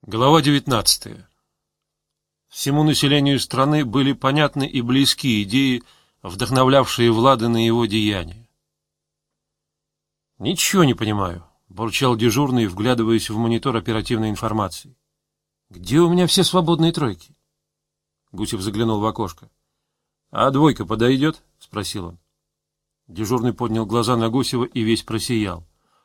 Глава 19. Всему населению страны были понятны и близки идеи, вдохновлявшие Влада на его деяния. «Ничего не понимаю», — бурчал дежурный, вглядываясь в монитор оперативной информации. «Где у меня все свободные тройки?» Гусев заглянул в окошко. «А двойка подойдет?» — спросил он. Дежурный поднял глаза на Гусева и весь просиял.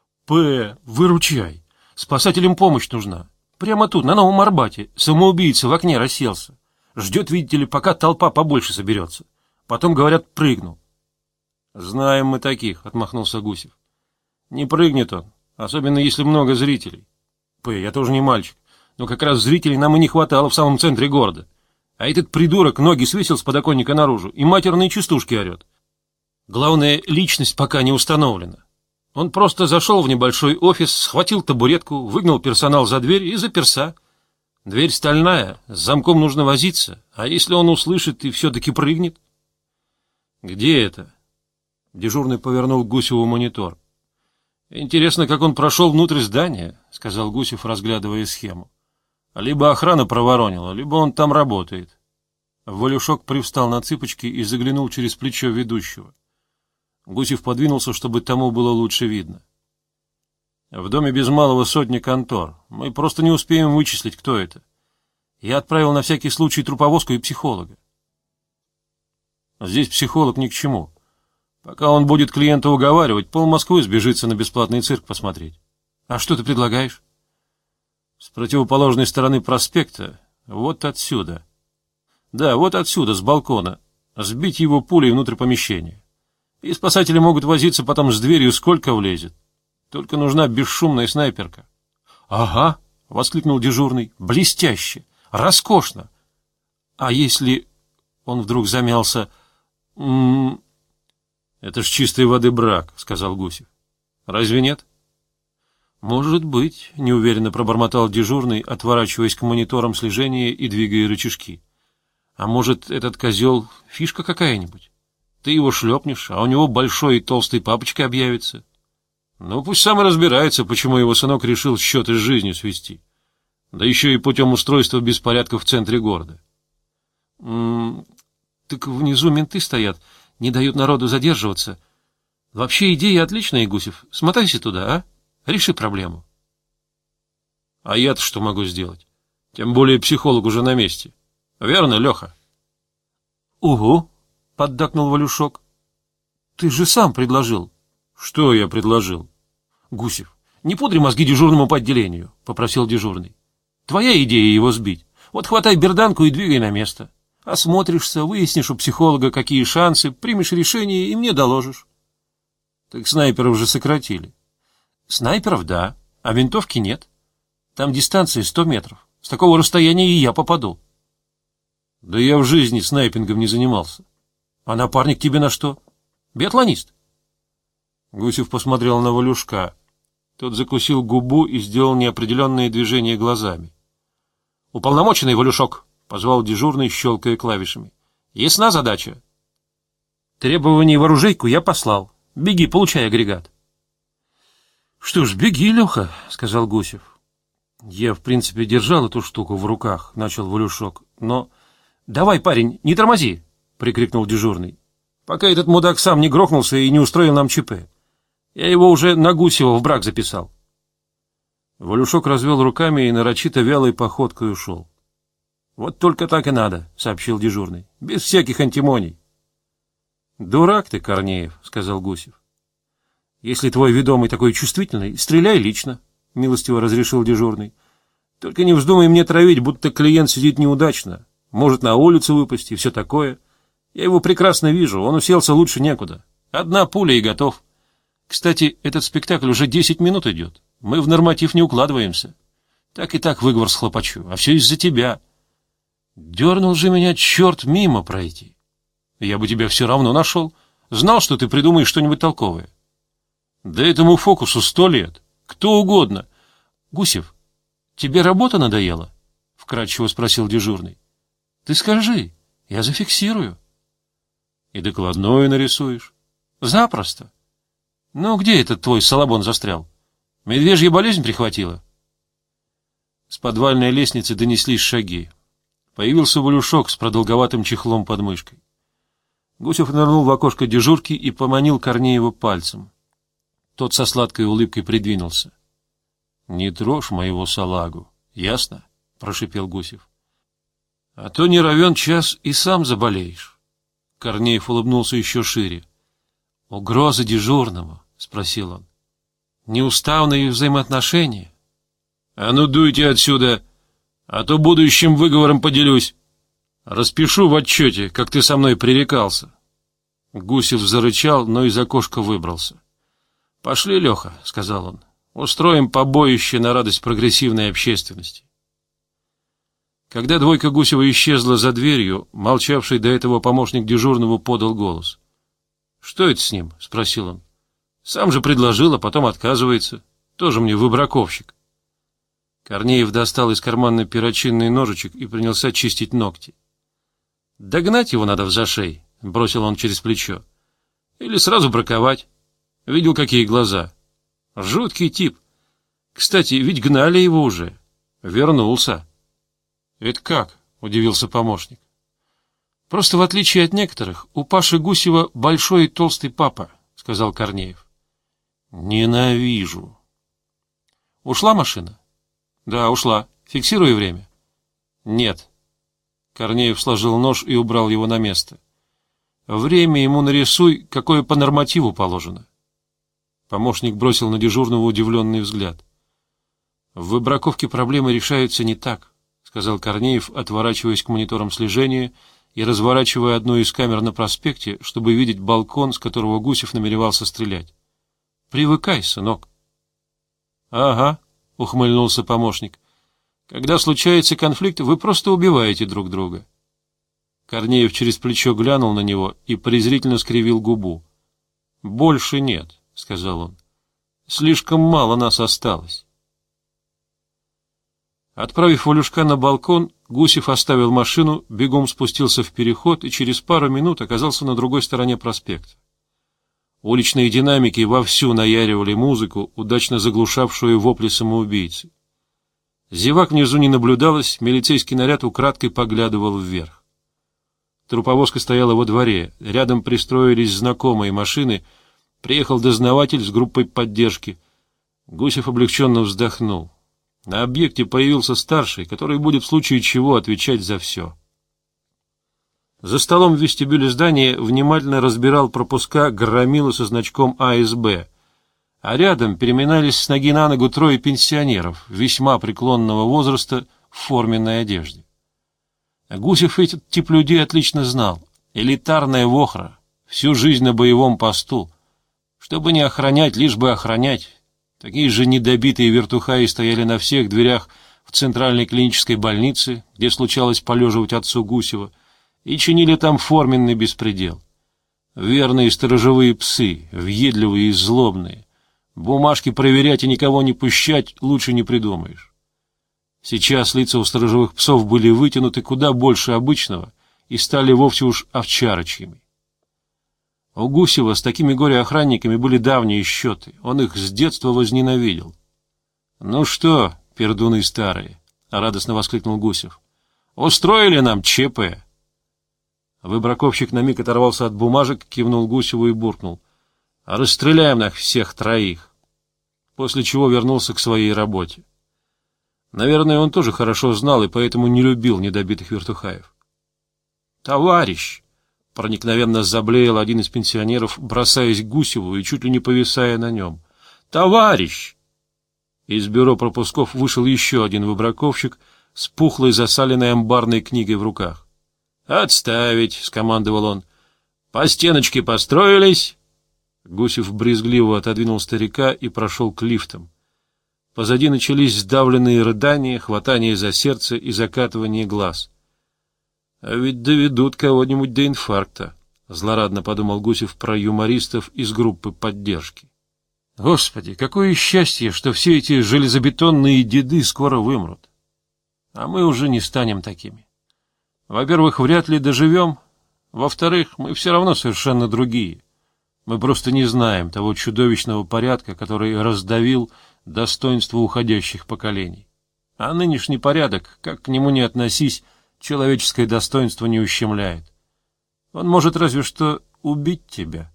Выручай! Спасателям помощь нужна. Прямо тут, на Новом Арбате, самоубийца в окне расселся. Ждет, видите ли, пока толпа побольше соберется. Потом, говорят, прыгнул». «Знаем мы таких», — отмахнулся Гусев. «Не прыгнет он, особенно если много зрителей. Я тоже не мальчик, но как раз зрителей нам и не хватало в самом центре города. А этот придурок ноги свесил с подоконника наружу и матерные частушки орет. Главное, личность пока не установлена. Он просто зашел в небольшой офис, схватил табуретку, выгнал персонал за дверь и заперся. Дверь стальная, с замком нужно возиться, а если он услышит и все-таки прыгнет?» «Где это?» Дежурный повернул к Гусеву монитор. «Интересно, как он прошел внутрь здания», — сказал Гусев, разглядывая схему. «Либо охрана проворонила, либо он там работает». Валюшок привстал на цыпочки и заглянул через плечо ведущего. Гусев подвинулся, чтобы тому было лучше видно. «В доме без малого сотни контор. Мы просто не успеем вычислить, кто это. Я отправил на всякий случай труповозку и психолога». «Здесь психолог ни к чему. Пока он будет клиента уговаривать, пол-Москвы сбежится на бесплатный цирк посмотреть». «А что ты предлагаешь?» «С противоположной стороны проспекта, вот отсюда. Да, вот отсюда, с балкона. Сбить его пулей внутрь помещения. И спасатели могут возиться потом с дверью, сколько влезет. Только нужна бесшумная снайперка». «Ага», — воскликнул дежурный, — «блестяще, роскошно. А если...» — он вдруг замялся. «Это ж чистой воды брак», — сказал Гусев. «Разве нет?» «Может быть», — неуверенно пробормотал дежурный, отворачиваясь к мониторам слежения и двигая рычажки. «А может, этот козел — фишка какая-нибудь? Ты его шлепнешь, а у него большой и толстый папочка объявится. Ну, пусть сам и разбирается, почему его сынок решил счеты с жизнью свести. Да еще и путем устройства беспорядков в центре города». «Так внизу менты стоят, не дают народу задерживаться. Вообще идея отличная, Гусев. Смотайся туда, а? Реши проблему». «А я-то что могу сделать? Тем более психолог уже на месте. Верно, Леха?» «Угу», — поддакнул Валюшок. «Ты же сам предложил». «Что я предложил?» «Гусев, не пудри мозги дежурному по отделению», — попросил дежурный. «Твоя идея его сбить. Вот хватай берданку и двигай на место. Осмотришься, выяснишь у психолога, какие шансы, примешь решение и мне доложишь». «Так снайперов же сократили». «Снайперов — да, а винтовки нет. Там дистанция 100 метров. С такого расстояния и я попаду». «Да я в жизни снайпингом не занимался». «А напарник тебе на что? Биатлонист?» Гусев посмотрел на Валюшка. Тот закусил губу и сделал неопределенные движения глазами. «Уполномоченный, Валюшок», — позвал дежурный, щелкая клавишами. «Ясна задача?» «Требования в оружейку я послал. Беги, получай агрегат». «Что ж, беги, Леха», — сказал Гусев. «Я, в принципе, держал эту штуку в руках», — начал Валюшок, — «но...» «Давай, парень, не тормози», — прикрикнул дежурный, «пока этот мудак сам не грохнулся и не устроил нам ЧП. Я его уже на Гусева в брак записал». Валюшок развел руками и нарочито вялой походкой ушел. «Вот только так и надо», — сообщил дежурный, — «без всяких антимоний». «Дурак ты, Корнеев», — сказал Гусев. «Если твой ведомый такой чувствительный, стреляй лично», — милостиво разрешил дежурный. «Только не вздумай мне травить, будто клиент сидит неудачно, может на улицу выпасть и все такое. Я его прекрасно вижу, он уселся лучше некуда. Одна пуля и готов. Кстати, этот спектакль уже 10 минут идет. Мы в норматив не укладываемся. Так и так выговор схлопочу, а все из-за тебя. Дернул же меня черт мимо пройти. Я бы тебя все равно нашел. Знал, что ты придумаешь что-нибудь толковое». «Да этому фокусу 100 лет. Кто угодно». «Гусев, тебе работа надоела?» — вкратчиво спросил дежурный. «Ты скажи, я зафиксирую». «И докладное нарисуешь?» «Запросто. Ну, где этот твой салабон застрял? Медвежья болезнь прихватила?» С подвальной лестницы донеслись шаги. Появился Валюшок с продолговатым чехлом под мышкой. Гусев нырнул в окошко дежурки и поманил Корнеева пальцем. Тот со сладкой улыбкой придвинулся. — Не трожь моего салагу, ясно? — прошипел Гусев. — А то не равен час и сам заболеешь. Корнеев улыбнулся еще шире. — Угроза дежурному? — спросил он. — Неуставные взаимоотношения? — А ну дуйте отсюда, а то будущим выговором поделюсь. Распишу в отчете, как ты со мной пререкался. Гусев зарычал, но из окошка выбрался. — Пошли, Леха, — сказал он, — устроим побоище на радость прогрессивной общественности. Когда двойка Гусева исчезла за дверью, молчавший до этого помощник дежурного подал голос. — Что это с ним? — спросил он. — Сам же предложил, а потом отказывается. Тоже мне выбраковщик. Корнеев достал из кармана перочинный ножичек и принялся чистить ногти. — Догнать его надо в зашей, — бросил он через плечо. — Или сразу браковать. Видел, какие глаза. Жуткий тип. Кстати, ведь гнали его уже. Вернулся. — Это как? — удивился помощник. — Просто в отличие от некоторых, у Паши Гусева большой и толстый папа, — сказал Корнеев. — Ненавижу. — Ушла машина? — Да, ушла. Фиксируй время. — Нет. Корнеев сложил нож и убрал его на место. — Время ему нарисуй, какое по нормативу положено. Помощник бросил на дежурного удивленный взгляд. — В выбраковке проблемы решаются не так, — сказал Корнеев, отворачиваясь к мониторам слежения и разворачивая одну из камер на проспекте, чтобы видеть балкон, с которого Гусев намеревался стрелять. — Привыкай, сынок. — Ага, — ухмыльнулся помощник. — Когда случается конфликт, вы просто убиваете друг друга. Корнеев через плечо глянул на него и презрительно скривил губу. — Больше нет, — сказал он. — Слишком мало нас осталось. Отправив Валюшка на балкон, Гусев оставил машину, бегом спустился в переход и через пару минут оказался на другой стороне проспекта. Уличные динамики вовсю наяривали музыку, удачно заглушавшую вопли самоубийцы. Зевак внизу не наблюдалось, милицейский наряд украдкой поглядывал вверх. Труповозка стояла во дворе, рядом пристроились знакомые машины, приехал дознаватель с группой поддержки. Гусев облегченно вздохнул. На объекте появился старший, который будет в случае чего отвечать за все. За столом в вестибюле здания внимательно разбирал пропуска громила со значком АСБ, а рядом переминались с ноги на ногу трое пенсионеров весьма преклонного возраста в форменной одежде. Гусев этот тип людей отлично знал. Элитарная вохра, всю жизнь на боевом посту. Чтобы не охранять, лишь бы охранять. Такие же недобитые вертухаи стояли на всех дверях в центральной клинической больнице, где случалось полеживать отцу Гусева, и чинили там форменный беспредел. Верные сторожевые псы, въедливые и злобные. Бумажки проверять и никого не пущать лучше не придумаешь. Сейчас лица у сторожевых псов были вытянуты куда больше обычного и стали вовсе уж овчарочьими. У Гусева с такими горе-охранниками были давние счеты, он их с детства возненавидел. — Ну что, пердуны старые, — радостно воскликнул Гусев, — устроили нам ЧП. Выбраковщик на миг оторвался от бумажек, кивнул Гусеву и буркнул: — Расстреляем нах всех троих. После чего вернулся к своей работе. Наверное, он тоже хорошо знал и поэтому не любил недобитых вертухаев. — Товарищ! — проникновенно заблеял один из пенсионеров, бросаясь к Гусеву и чуть ли не повисая на нем. — Товарищ! Из бюро пропусков вышел еще один выбраковщик с пухлой засаленной амбарной книгой в руках. — Отставить! — скомандовал он. — По стеночке построились. Гусев брезгливо отодвинул старика и прошел к лифтам. Позади начались сдавленные рыдания, хватание за сердце и закатывание глаз. — А ведь доведут кого-нибудь до инфаркта, — злорадно подумал Гусев про юмористов из группы поддержки. Господи, какое счастье, что все эти железобетонные деды скоро вымрут. А мы уже не станем такими. Во-первых, вряд ли доживем. Во-вторых, мы все равно совершенно другие. Мы просто не знаем того чудовищного порядка, который раздавил достоинство уходящих поколений. А нынешний порядок, как к нему ни относись, человеческое достоинство не ущемляет. Он может разве что убить тебя.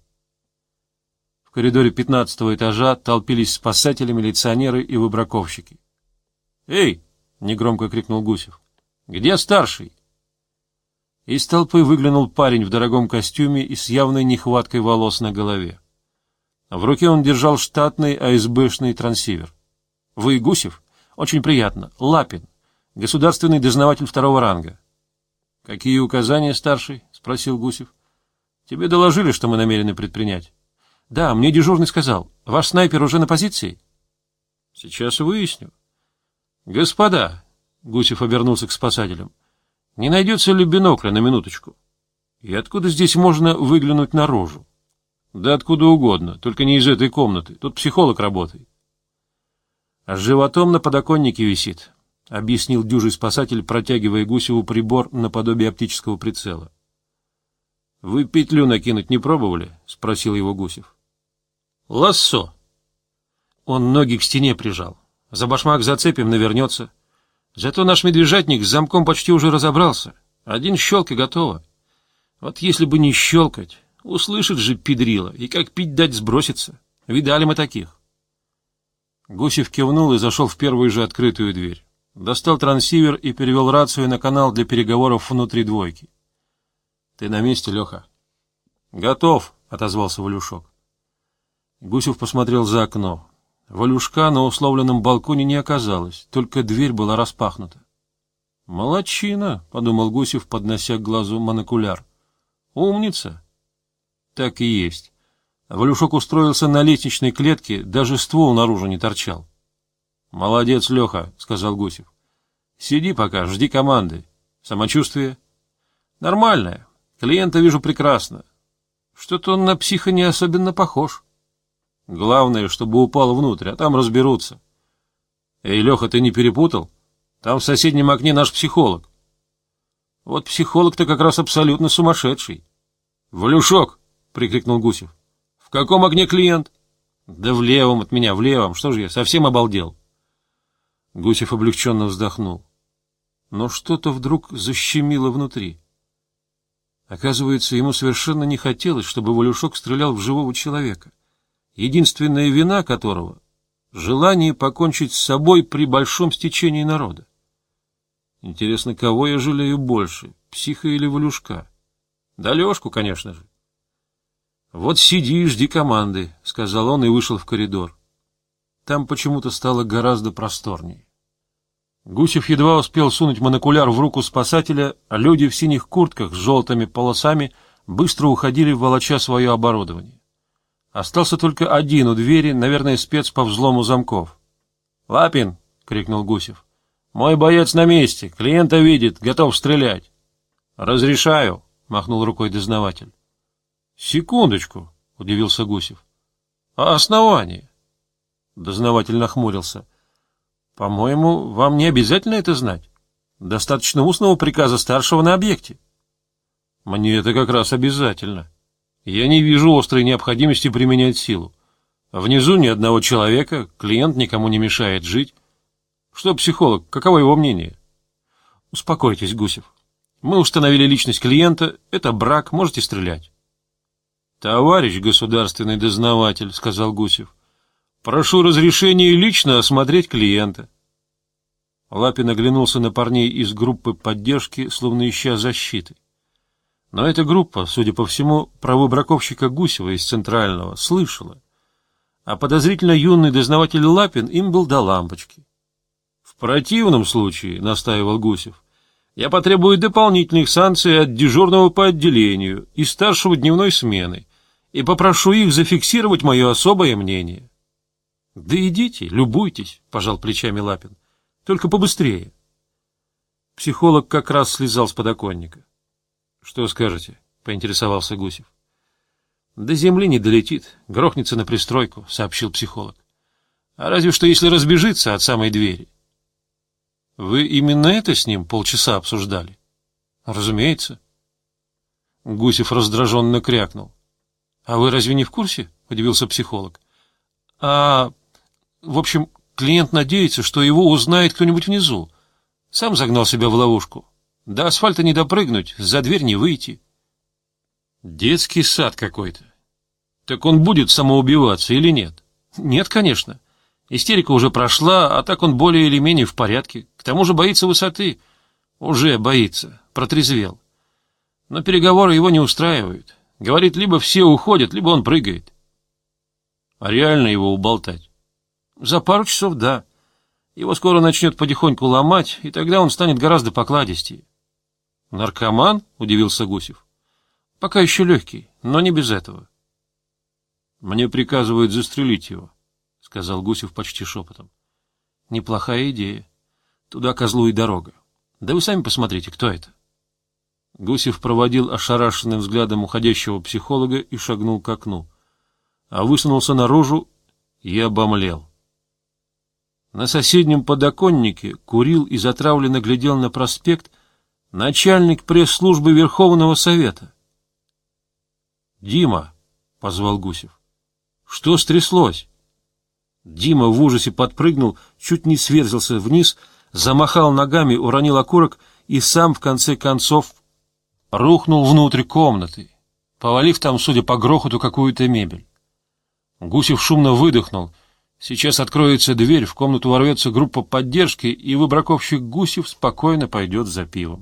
В коридоре 15-го этажа толпились спасатели, милиционеры и выбраковщики. «Эй!» — негромко крикнул Гусев. «Где старший?» Из толпы выглянул парень в дорогом костюме и с явной нехваткой волос на голове. В руке он держал штатный АСБшный трансивер. «Вы Гусев? Очень приятно. Лапин, государственный дознаватель второго ранга». «Какие указания, старший?» — спросил Гусев. «Тебе доложили, что мы намерены предпринять?» «Да, мне дежурный сказал. Ваш снайпер уже на позиции?» «Сейчас выясню». «Господа», — Гусев обернулся к спасателям, — «не найдется ли бинокля на минуточку? И откуда здесь можно выглянуть наружу?» «Да откуда угодно, только не из этой комнаты. Тут психолог работает». «А с животом на подоконнике висит», — объяснил дюжий спасатель, протягивая Гусеву прибор наподобие оптического прицела. «Вы петлю накинуть не пробовали?» — спросил его Гусев. «Лассо». Он ноги к стене прижал. «За башмак зацепим, навернется. Зато наш медвежатник с замком почти уже разобрался. Один щелк и готово. Вот если бы не щелкать, услышит же педрила, и как пить дать сбросится. Видали мы таких». Гусев кивнул и зашел в первую же открытую дверь. Достал трансивер и перевел рацию на канал для переговоров внутри двойки. «Ты на месте, Леха?» «Готов», — отозвался Валюшок. Гусев посмотрел за окно. Валюшка на условленном балконе не оказалось, только дверь была распахнута. «Молодчина», — подумал Гусев, поднося к глазу монокуляр. «Умница». Так и есть. Валюшок устроился на лестничной клетке, даже ствол наружу не торчал. «Молодец, Леха», — сказал Гусев. «Сиди пока, жди команды. Самочувствие?» «Нормальное. Клиента вижу прекрасно. Что-то он на психа не особенно похож. Главное, чтобы упал внутрь, а там разберутся». «Эй, Леха, ты не перепутал? Там в соседнем окне наш психолог». «Вот психолог-то как раз абсолютно сумасшедший». «Валюшок!» — прикрикнул Гусев. «В каком окне клиент?» «Да в левом от меня, в левом. Что же я, совсем обалдел?» Гусев облегченно вздохнул. Но что-то вдруг защемило внутри. Оказывается, ему совершенно не хотелось, чтобы Валюшок стрелял в живого человека, единственная вина которого — желание покончить с собой при большом стечении народа. Интересно, кого я жалею больше, психа или Валюшка? Да Лешку, конечно же. «Вот сиди и жди команды», — сказал он и вышел в коридор. Там почему-то стало гораздо просторнее. Гусев едва успел сунуть монокуляр в руку спасателя, а люди в синих куртках с желтыми полосами быстро уходили, волоча свое оборудование. Остался только один у двери, наверное, спец по взлому замков. «Лапин!» — крикнул Гусев. «Мой боец на месте, клиента видит, готов стрелять». «Разрешаю», — махнул рукой дознаватель. «Секундочку», — удивился Гусев. «А основание?» Дознаватель нахмурился. «По-моему, вам не обязательно это знать. Достаточно устного приказа старшего на объекте». «Мне это как раз обязательно. Я не вижу острой необходимости применять силу. Внизу ни одного человека, клиент никому не мешает жить. Что, психолог, каково его мнение?» «Успокойтесь, Гусев. Мы установили личность клиента, это брак, можете стрелять». «Товарищ государственный дознаватель», — сказал Гусев, — «прошу разрешения лично осмотреть клиента». Лапин оглянулся на парней из группы поддержки, словно ища защиты. Но эта группа, судя по всему, про выбраковщика Гусева из Центрального слышала, а подозрительно юный дознаватель Лапин им был до лампочки. «В противном случае», — настаивал Гусев, — «я потребую дополнительных санкций от дежурного по отделению и старшего дневной смены и попрошу их зафиксировать мое особое мнение». «Да идите, любуйтесь», — пожал плечами Лапин. «Только побыстрее». Психолог как раз слезал с подоконника. «Что скажете?» — поинтересовался Гусев. «До земли не долетит, грохнется на пристройку», — сообщил психолог. «А разве что если разбежится от самой двери». «Вы именно это с ним полчаса обсуждали?» «Разумеется». Гусев раздраженно крякнул. «А вы разве не в курсе?» — удивился психолог. В общем, Клиент надеется, что его узнает кто-нибудь внизу. Сам загнал себя в ловушку. До асфальта не допрыгнуть, за дверь не выйти. Детский сад какой-то. Так он будет самоубиваться или нет? Нет, конечно. Истерика уже прошла, а так он более или менее в порядке. К тому же боится высоты. Уже боится. Протрезвел. Но переговоры его не устраивают. Говорит, либо все уходят, либо он прыгает. А реально его уболтать? За пару часов, да. Его скоро начнет потихоньку ломать, и тогда он станет гораздо покладистее. Наркоман? — удивился Гусев. Пока еще легкий, но не без этого. Мне приказывают застрелить его, — сказал Гусев почти шепотом. Неплохая идея. Туда козлу и дорога. Да вы сами посмотрите, кто это. Гусев проводил ошарашенным взглядом уходящего психолога и шагнул к окну, а высунулся наружу и обомлел. На соседнем подоконнике курил и затравленно глядел на проспект начальник пресс-службы Верховного Совета. — Дима, — позвал Гусев, — что стряслось? Дима в ужасе подпрыгнул, чуть не сверзился вниз, замахал ногами, уронил окурок и сам, в конце концов, рухнул внутрь комнаты, повалив там, судя по грохоту, какую-то мебель. Гусев шумно выдохнул. Сейчас откроется дверь, в комнату ворвется группа поддержки, и выбраковщик Гусев спокойно пойдет за пивом.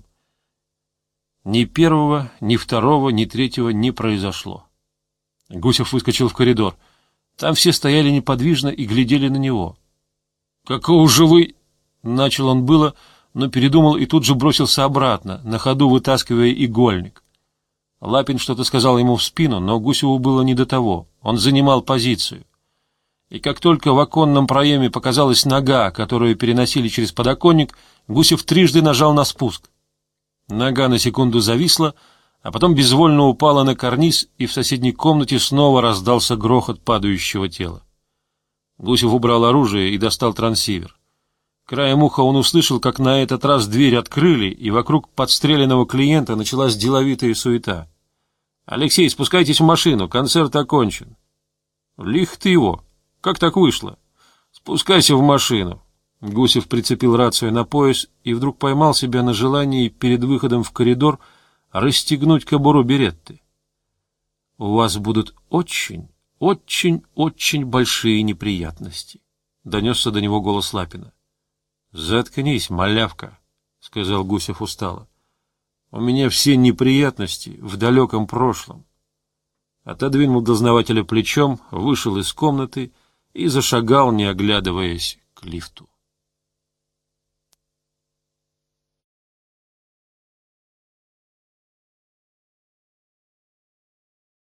Ни первого, ни второго, ни третьего не произошло. Гусев выскочил в коридор. Там все стояли неподвижно и глядели на него. — Какого же вы... — начал он было, но передумал и тут же бросился обратно, на ходу вытаскивая игольник. Лапин что-то сказал ему в спину, но Гусеву было не до того. Он занимал позицию. И как только в оконном проеме показалась нога, которую переносили через подоконник, Гусев трижды нажал на спуск. Нога на секунду зависла, а потом безвольно упала на карниз, и в соседней комнате снова раздался грохот падающего тела. Гусев убрал оружие и достал трансивер. Краем уха он услышал, как на этот раз дверь открыли, и вокруг подстреленного клиента началась деловитая суета. — Алексей, спускайтесь в машину, концерт окончен. — Лих ты его! Как так вышло? — Спускайся в машину. Гусев прицепил рацию на пояс и вдруг поймал себя на желании перед выходом в коридор расстегнуть кобуру беретты. — У вас будут очень, очень, очень большие неприятности, — донесся до него голос Лапина. — Заткнись, малявка, — сказал Гусев устало. — У меня все неприятности в далеком прошлом. Отодвинул дознавателя плечом, вышел из комнаты и зашагал, не оглядываясь, к лифту.